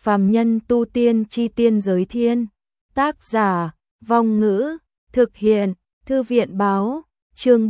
Phàm nhân tu tiên chi tiên giới thiên. Tác giả, Vong Ngữ, thực hiện, Thư viện báo, chương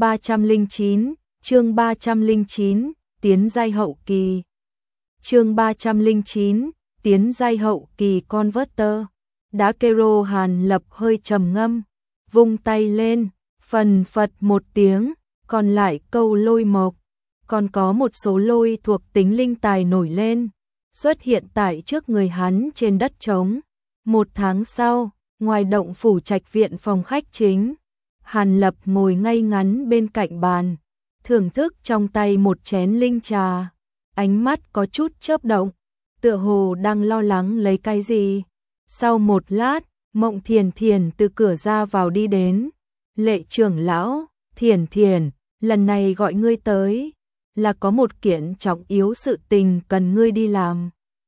309, tiến giai hậu kỳ. Chương 309, tiến giai hậu kỳ converter. Đá kero Hàn Lập hơi trầm ngâm, vung tay lên, phần phật một tiếng, còn lại câu lôi mộc, còn có một số lôi thuộc tính linh tài nổi lên, xuất hiện tại trước người hắn trên đất trống. Một tháng sau, ngoài động phủ trạch viện phòng khách chính, Hàn Lập ngồi ngay ngắn bên cạnh bàn, thưởng thức trong tay một chén linh trà, ánh mắt có chút chớp động, tựa hồ đang lo lắng lấy cái gì. Sau một lát, Mộng Thiền Thiền từ cửa ra vào đi đến. Lệ trưởng lão, Thiền Thiền, lần này gọi ngươi tới, là có một kiện trọng yếu sự tình cần ngươi đi làm.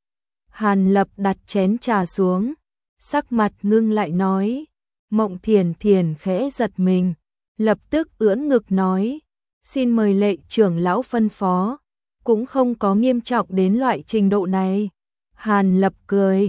Hàn Lập đặt chén trà xuống, sắc mặt ngưng lại nói. Mộng Thiền Thiền khẽ giật mình, lập tức ưỡn ngực nói, xin mời lệ trưởng lão phân phó, cũng không có nghiêm trọng đến loại trình độ này. Hàn Lập cười,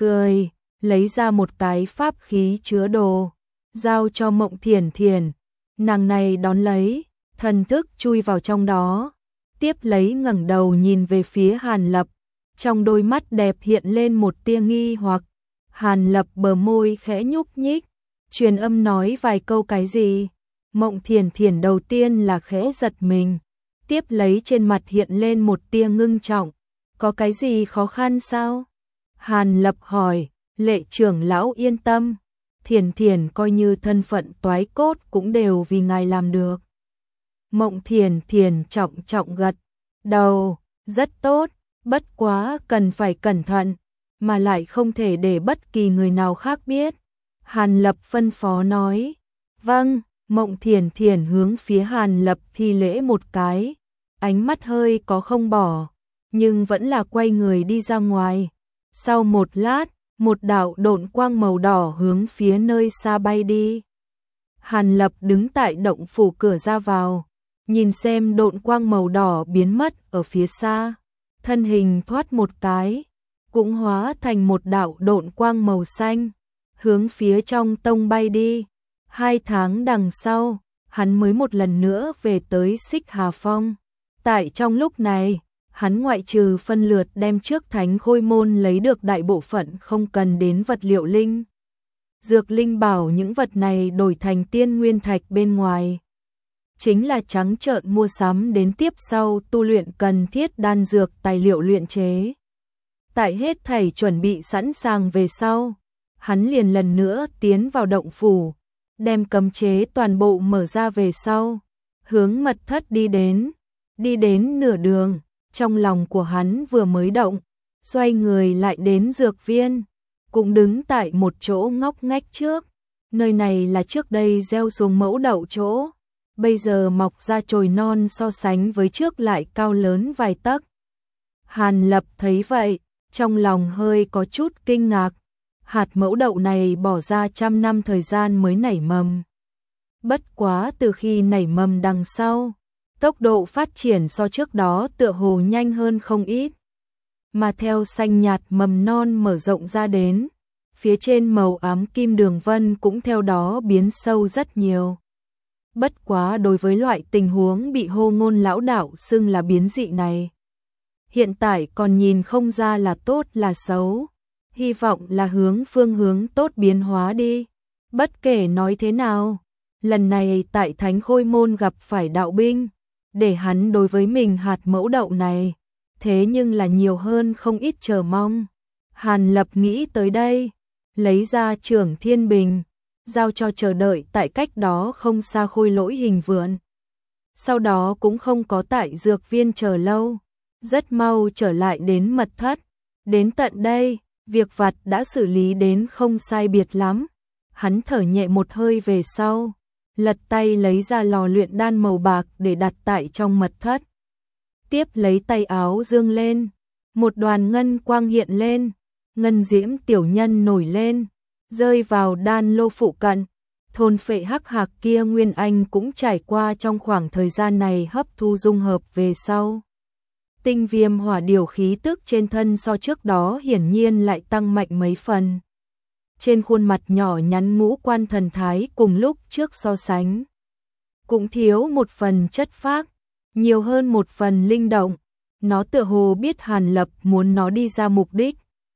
lấy ra một cái pháp khí chứa đồ, giao cho Mộng Thiền Thiền. Nàng này đón lấy, thần thức chui vào trong đó, tiếp lấy ngẩng đầu nhìn về phía Hàn Lập, trong đôi mắt đẹp hiện lên một tia nghi hoặc. Hàn Lập bờ môi khẽ nhúc nhích, truyền âm nói vài câu cái gì. Mộng Thiền Thiền đầu tiên là khẽ giật mình, tiếp lấy trên mặt hiện lên một tia ngưng trọng. Có cái gì khó khăn sao? Hàn Lập hỏi. Lệ trưởng lão yên tâm, Thiền Thiền coi như thân phận toái cốt cũng đều vì ngài làm được. Mộng Thiền Thiền trọng trọng gật đầu, rất tốt, bất quá cần phải cẩn thận, mà lại không thể để bất kỳ người nào khác biết. Hàn Lập phân phó nói. Vâng. Mộng Thiền Thiền hướng phía Hàn Lập thi lễ một cái, ánh mắt hơi có không bỏ, nhưng vẫn là quay người đi ra ngoài. Sau một lát, một đạo độn quang màu đỏ hướng phía nơi xa bay đi. Hàn Lập đứng tại động phủ cửa ra vào, nhìn xem độn quang màu đỏ biến mất ở phía xa, thân hình thoát một cái, cũng hóa thành một đạo độn quang màu xanh, hướng phía trong tông bay đi. 2 tháng đằng sau, hắn mới một lần nữa về tới Xích Hà Phong. Tại trong lúc này, hắn ngoại trừ phân lượt đem trước Thánh Khôi Môn lấy được đại bộ phận không cần đến vật liệu linh dược linh bảo, những vật này đổi thành tiên nguyên thạch bên ngoài, chính là trắng trợn mua sắm đến tiếp sau tu luyện cần thiết đan dược tài liệu luyện chế. Tại hết thảy chuẩn bị sẵn sàng về sau, hắn liền lần nữa tiến vào động phủ, đem cấm chế toàn bộ mở ra về sau, hướng mật thất đi đến nửa đường, trong lòng của hắn vừa mới động, xoay người lại đến dược viên, cũng đứng tại một chỗ ngóc ngách trước. Nơi này là trước đây gieo xuống mẫu đậu chỗ, bây giờ mọc ra chồi non, so sánh với trước lại cao lớn vài tấc. Hàn Lập thấy vậy, trong lòng hơi có chút kinh ngạc. Hạt mẫu đậu này bỏ ra 100 năm thời gian mới nảy mầm. Bất quá từ khi nảy mầm đằng sau, tốc độ phát triển so trước đó tựa hồ nhanh hơn không ít. Mà theo xanh nhạt mầm non mở rộng ra đến, phía trên màu ám kim đường vân cũng theo đó biến sâu rất nhiều. Bất quá đối với loại tình huống bị Hô Ngôn lão đạo xưng là biến dị này, hiện tại còn nhìn không ra là tốt là xấu. Hy vọng là phương hướng tốt biến hóa đi. Bất kể nói thế nào, lần này tại Thánh Khôi Môn gặp phải đạo binh, để hắn đối với mình hạt mẫu đậu này, thế nhưng là nhiều hơn không ít chờ mong. Hàn Lập nghĩ tới đây, lấy ra Trưởng Thiên Bình, giao cho chờ đợi tại cách đó không xa Khôi Lỗi Hình Vượn. Sau đó cũng không có tại dược viên chờ lâu, rất mau trở lại đến mật thất. Đến tận đây, việc vặt đã xử lý đến không sai biệt lắm. Hắn thở nhẹ một hơi về sau, lật tay lấy ra lò luyện đan màu bạc để đặt tại trong mật thất. Tiếp lấy tay áo dương lên, một đoàn ngân quang hiện lên, ngân diễm tiểu nhân nổi lên, rơi vào đan lô phụ cận. Thôn phệ hắc hạc kia Nguyên Anh cũng trải qua trong khoảng thời gian này hấp thu dung hợp về sau, Tinh Viêm hỏa điều khí tức trên thân so trước đó hiển nhiên lại tăng mạnh mấy phần. Trên khuôn mặt nhỏ nhắn ngũ quan thần thái cùng lúc trước so sánh. Cũng thiếu một phần chất phác, nhiều hơn một phần linh động. Nó tựa hồ biết Hàn Lập muốn nó đi ra mục đích.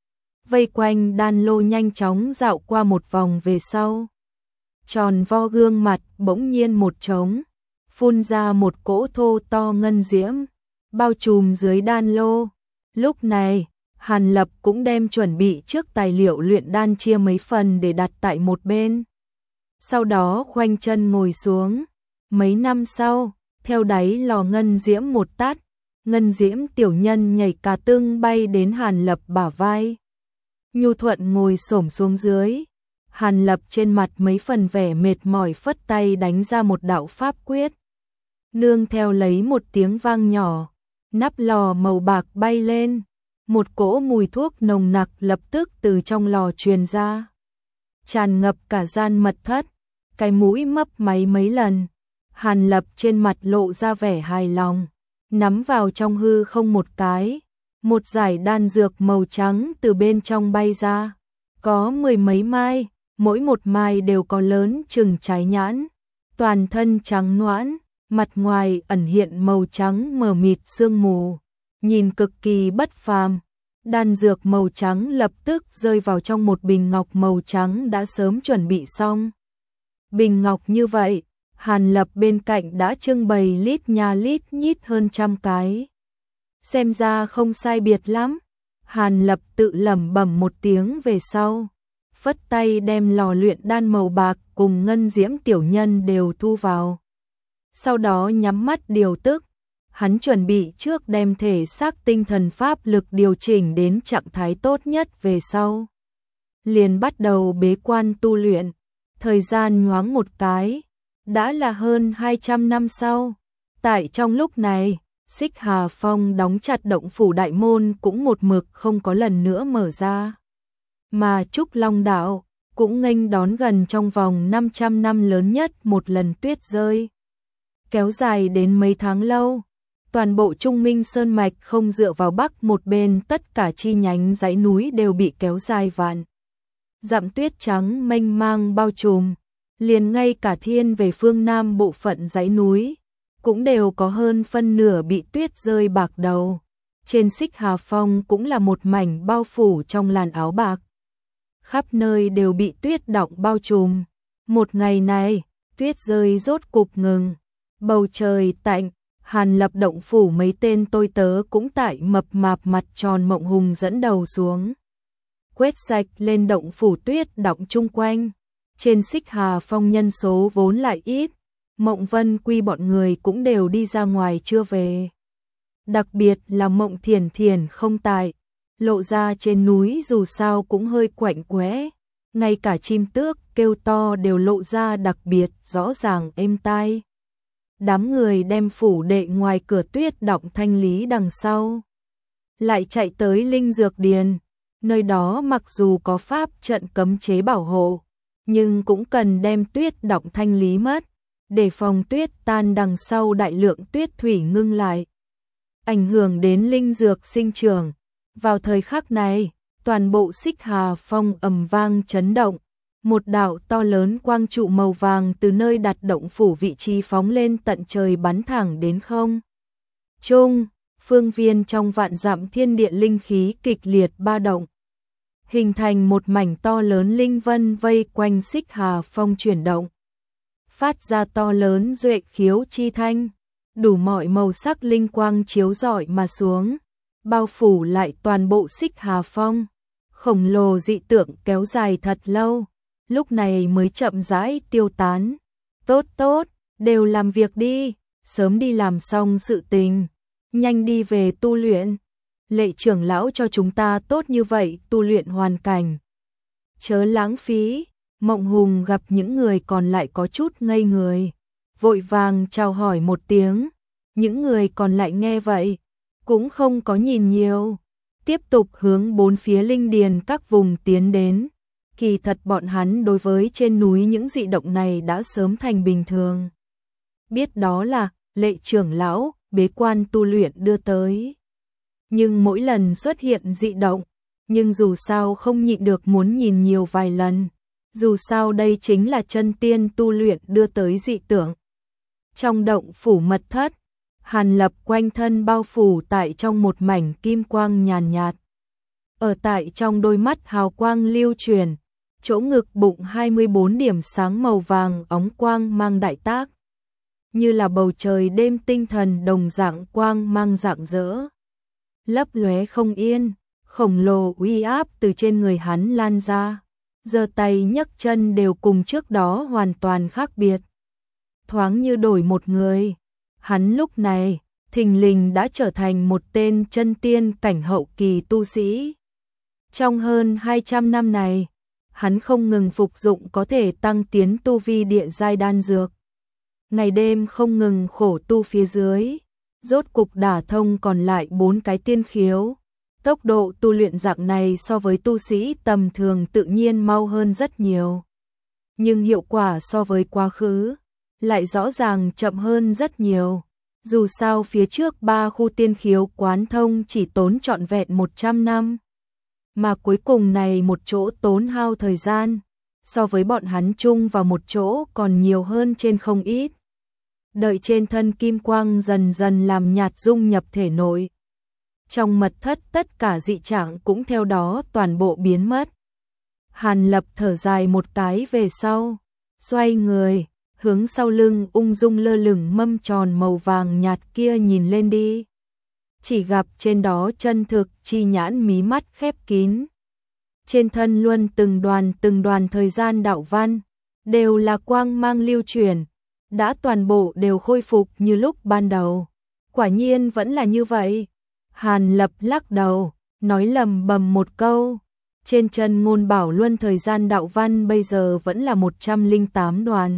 Vây quanh đan lô nhanh chóng dạo qua một vòng về sau. Tròn vo gương mặt bỗng nhiên một trống, phun ra một cỗ thô to ngân diễm, bao trùm dưới đan lô. Lúc này, Hàn Lập cũng đem chuẩn bị trước tài liệu luyện đan chia mấy phần để đặt tại một bên. Sau đó khoanh chân ngồi xuống. Mấy năm sau, theo đáy lò ngân diễm một tát, ngân diễm tiểu nhân nhảy cả tưng bay đến Hàn Lập bả vai. Nhu thuận ngồi xổm xuống dưới. Hàn Lập trên mặt mấy phần vẻ mệt mỏi phất tay đánh ra một đạo pháp quyết. Nương theo lấy một tiếng vang nhỏ, nắp lò màu bạc bay lên. Một cỗ mùi thuốc nồng nặc lập tức từ trong lò truyền ra. Tràn ngập cả gian mật thất, cái mũi mấp máy mấy lần. Hàn Lập trên mặt lộ ra vẻ hài lòng, nắm vào trong hư không một cái. Một dải đan dược màu trắng từ bên trong bay ra. Có 10 mấy mai, mỗi một mai đều có lớn chừng trái nhãn. Toàn thân trắng noãn, mặt ngoài ẩn hiện màu trắng mờ mịt sương mù. Nhìn cực kỳ bất phàm. Đan dược màu trắng lập tức rơi vào trong một bình ngọc màu trắng đã sớm chuẩn bị xong. Bình ngọc như vậy, Hàn Lập bên cạnh đã trưng bày lít nha lít nhít hơn 100 cái. Xem ra không sai biệt lắm. Hàn Lập tự lẩm bẩm một tiếng về sau, phất tay đem lò luyện đan màu bạc cùng ngân diễm tiểu nhân đều thu vào. Sau đó nhắm mắt điều tức. Hắn chuẩn bị trước đem thể xác tinh thần pháp lực điều chỉnh đến trạng thái tốt nhất về sau. Liền bắt đầu bế quan tu luyện. Thời gian nhoáng một cái, đã là hơn 200 năm sau. Tại trong lúc này, Xích Hà Phong đóng chặt động phủ đại môn cũng một mực không có lần nữa mở ra. Mà Trúc Long Đạo cũng nghênh đón gần trong vòng 500 năm lớn nhất một lần tuyết rơi. Kéo dài đến mấy tháng lâu. Toàn bộ Trung Minh Sơn Mạch không dựa vào bắc một bên, tất cả chi nhánh dãy núi đều bị kéo dài vạn dặm tuyết trắng mênh mang bao trùm. Liền ngay cả thiên về phương nam bộ phận dãy núi cũng đều có hơn phân nửa bị tuyết rơi bạc đầu. Trên Xích Hà Phong cũng là một mảnh bao phủ trong làn áo bạc. Khắp nơi đều bị tuyết đọng bao trùm. Một ngày này, tuyết rơi rốt cục ngừng. Bầu trời tạnh. Hàn Lập động phủ mấy tên tôi tớ cũng tại mập mạp mặt tròn Mộng Hùng dẫn đầu xuống. Quét sạch lên động phủ tuyết đọng chung quanh. Trên Xích Hà Phong nhân số vốn lại ít. Mộng Vân Quy bọn người cũng đều đi ra ngoài chưa về. Đặc biệt là Mộng Thiền Thiền không tại. Lộ ra trên núi dù sao cũng hơi quạnh quẽ. Ngay cả chim tước kêu to đều lộ ra đặc biệt rõ ràng êm tai. Đám người đem phủ đệ ngoài cửa tuyết đọng thanh lý đằng sau. Lại chạy tới Linh Dược Điền. Nơi đó mặc dù có pháp trận cấm chế bảo hộ, nhưng cũng cần đem tuyết đọng thanh lý mất, để phòng tuyết tan đằng sau đại lượng tuyết thủy ngưng lại, ảnh hưởng đến linh dược sinh trưởng. Vào thời khắc này, toàn bộ Xích Hà Phong ầm vang chấn động. Một đạo to lớn quang trụ màu vàng từ nơi đặt động phủ vị trí phóng lên tận trời bắn thẳng đến không trung. Phương viên trong vạn dặm thiên địa linh khí kịch liệt ba động, hình thành một mảnh to lớn linh vân vây quanh Xích Hà Phong chuyển động, phát ra to lớn duệ khiếu chi thanh, đủ mọi màu sắc linh quang chiếu rọi mà xuống, bao phủ lại toàn bộ Xích Hà Phong. Khổng lồ dị tượng kéo dài thật lâu, lúc này mới chậm rãi tiêu tán. Tốt tốt, đều làm việc đi, sớm đi làm xong sự tình, nhanh đi về tu luyện. Lệ trưởng lão cho chúng ta tốt như vậy tu luyện hoàn cảnh, chớ lãng phí. Mộng Hùng gặp những người còn lại có chút ngây người, vội vàng chào hỏi một tiếng. Những người còn lại nghe vậy, cũng không có nhìn nhiều, tiếp tục hướng bốn phía linh điền các vùng tiến đến. Kỳ thật bọn hắn đối với trên núi những dị động này đã sớm thành bình thường. Biết đó là Lệ trưởng lão bế quan tu luyện đưa tới. Nhưng mỗi lần xuất hiện dị động, nhưng dù sao không nhịn được muốn nhìn nhiều vài lần. Dù sao đây chính là chân tiên tu luyện đưa tới dị tưởng. Trong động phủ mật thất, Hàn Lập quanh thân bao phủ tại trong một mảnh kim quang nhàn nhạt. Ở tại trong đôi mắt hào quang lưu truyền, chỗ ngực bụng 24 điểm sáng màu vàng óng quang mang đại tác. Như là bầu trời đêm tinh thần đồng dạng quang mang rạng rỡ. Lấp lóe không yên, khổng lồ uy áp từ trên người hắn lan ra. Giơ tay nhấc chân đều cùng trước đó hoàn toàn khác biệt. Thoáng như đổi một người. Hắn lúc này, thình lình đã trở thành một tên chân tiên cảnh hậu kỳ tu sĩ. Trong hơn 200 năm này, hắn không ngừng phục dụng có thể tăng tiến tu vi địa giai đan dược. Ngày đêm không ngừng khổ tu phía dưới, rốt cục đả thông còn lại 4 cái tiên khiếu. Tốc độ tu luyện dạng này so với tu sĩ tầm thường tự nhiên mau hơn rất nhiều. Nhưng hiệu quả so với quá khứ lại rõ ràng chậm hơn rất nhiều. Dù sao phía trước 3 khu tiên khiếu quán thông chỉ tốn trọn vẹn 100 năm. Mà cuối cùng này một chỗ tốn hao thời gian, so với bọn hắn chung vào một chỗ còn nhiều hơn trên không ít. Đợi trên thân kim quang dần dần làm nhạt dung nhập thể nội. Trong mật thất tất cả dị trạng cũng theo đó toàn bộ biến mất. Hàn Lập thở dài một cái về sau, xoay người, hướng sau lưng ung dung lơ lửng mâm tròn màu vàng nhạt kia nhìn lên đi. Chỉ gặp trên đó chân thực chi nhãn mí mắt khép kín. Trên thân luôn từng đoàn thời gian đạo văn, đều là quang mang lưu truyền, đã toàn bộ đều khôi phục như lúc ban đầu. Quả nhiên vẫn là như vậy. Hàn Lập lắc đầu, nói lầm bầm một câu. Trên chân ngôn bảo luân thời gian đạo văn bây giờ vẫn là 108 đoàn.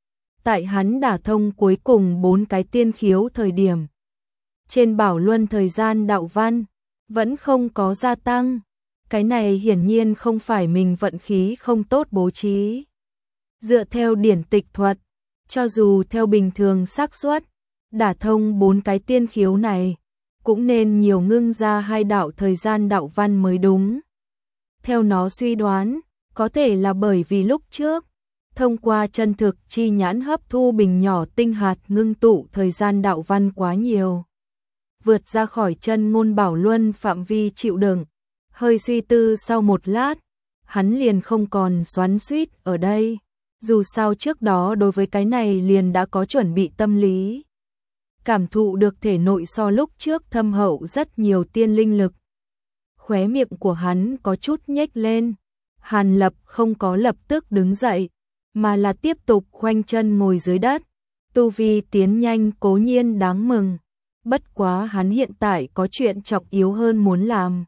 Tại hắn đả thông cuối cùng 4 cái tiên khiếu thời điểm. Trên bảo luân thời gian đạo văn, vẫn không có gia tăng. Cái này hiển nhiên không phải mình vận khí không tốt bố trí. Dựa theo điển tịch thuật, cho dù theo bình thường xác suất, đả thông 4 cái tiên khiếu này, cũng nên nhiều ngưng ra 2 đạo thời gian đạo văn mới đúng. Theo nó suy đoán, có thể là bởi vì lúc trước, thông qua chân thực chi nhãn hấp thu bình nhỏ tinh hạt ngưng tụ thời gian đạo văn quá nhiều. Vượt ra khỏi chân ngôn bảo luân phạm vi chịu đựng, hơi suy tư sau một lát, hắn liền không còn xoắn xuýt ở đây. Dù sao trước đó đối với cái này liền đã có chuẩn bị tâm lý. Cảm thụ được thể nội so lúc trước thâm hậu rất nhiều tiên linh lực. Khóe miệng của hắn có chút nhếch lên. Hàn Lập không có lập tức đứng dậy, mà là tiếp tục khoanh chân ngồi dưới đất. Tu vi tiến nhanh cố nhiên đáng mừng. Bất quá hắn hiện tại có chuyện trọng yếu hơn muốn làm.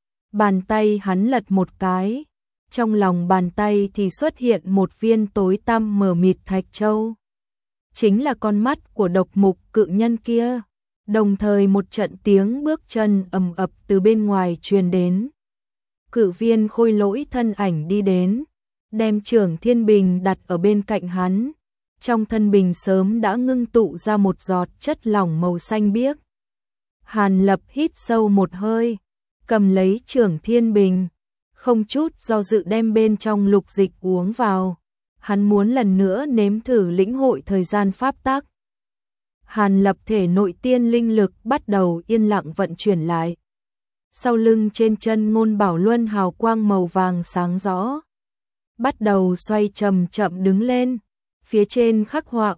Bàn tay hắn lật một cái. Trong lòng bàn tay thì xuất hiện một viên tối tăm mờ mịt thạch châu. Chính là con mắt của độc mục cự nhân kia. Đồng thời một trận tiếng bước chân ầm ập từ bên ngoài truyền đến. Cự viên khôi lỗi thân ảnh đi đến, đem Trưởng Thiên Bình đặt ở bên cạnh hắn. Trong thân bình sớm đã ngưng tụ ra một giọt chất lỏng màu xanh biếc. Hàn Lập hít sâu một hơi, cầm lấy Trưởng Thiên Bình, không chút do dự đem bên trong lục dịch uống vào. Hắn muốn lần nữa nếm thử lĩnh hội thời gian pháp tắc. Hàn Lập thể nội tiên linh lực bắt đầu yên lặng vận chuyển lại. Sau lưng trên chân ngôn bảo luân hào quang màu vàng sáng rõ. Bắt đầu xoay chậm chậm đứng lên. Phía trên khắc họa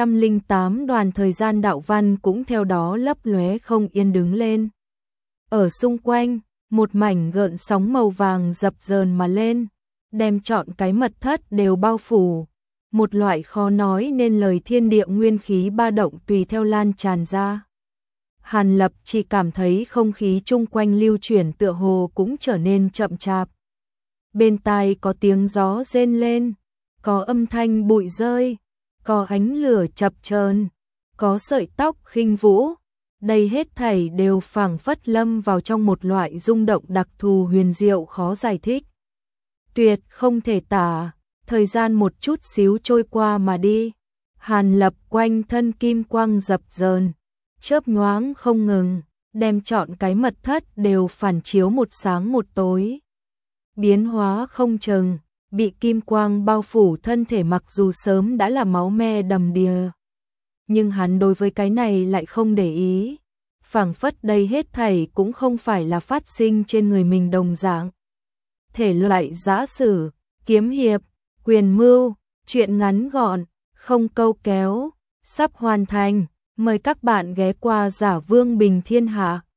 108 đoàn thời gian đạo văn cũng theo đó lấp lóe không yên đứng lên. Ở xung quanh, một mảnh gợn sóng màu vàng dập dờn mà lên, đem trọn cái mật thất đều bao phủ. Một loại khó nói nên lời thiên địa nguyên khí ba động tùy theo lan tràn ra. Hàn Lập chỉ cảm thấy không khí chung quanh lưu chuyển tựa hồ cũng trở nên chậm chạp. Bên tai có tiếng gió rên lên, có âm thanh bụi rơi, có ánh lửa chập chờn, có sợi tóc khinh vũ. Đây hết thảy đều phảng phất lâm vào trong một loại rung động đặc thù huyền diệu khó giải thích. Tuyệt không thể tả, thời gian một chút xíu trôi qua mà đi. Hàn Lập quanh thân kim quang dập dờn, chớp nhoáng không ngừng, đem chọn cái mật thất đều phản chiếu một sáng một tối. Biến hóa không chừng, bị kim quang bao phủ thân thể mặc dù sớm đã là máu me đầm đìa. Nhưng hắn đối với cái này lại không để ý, phảng phất đây hết thảy cũng không phải là phát sinh trên người mình đồng dạng. Thể loại giã sử, kiếm hiệp, quyền mưu, truyện ngắn gọn, không câu kéo, sắp hoàn thành, mời các bạn ghé qua Giả Vương Bình Thiên Hạ.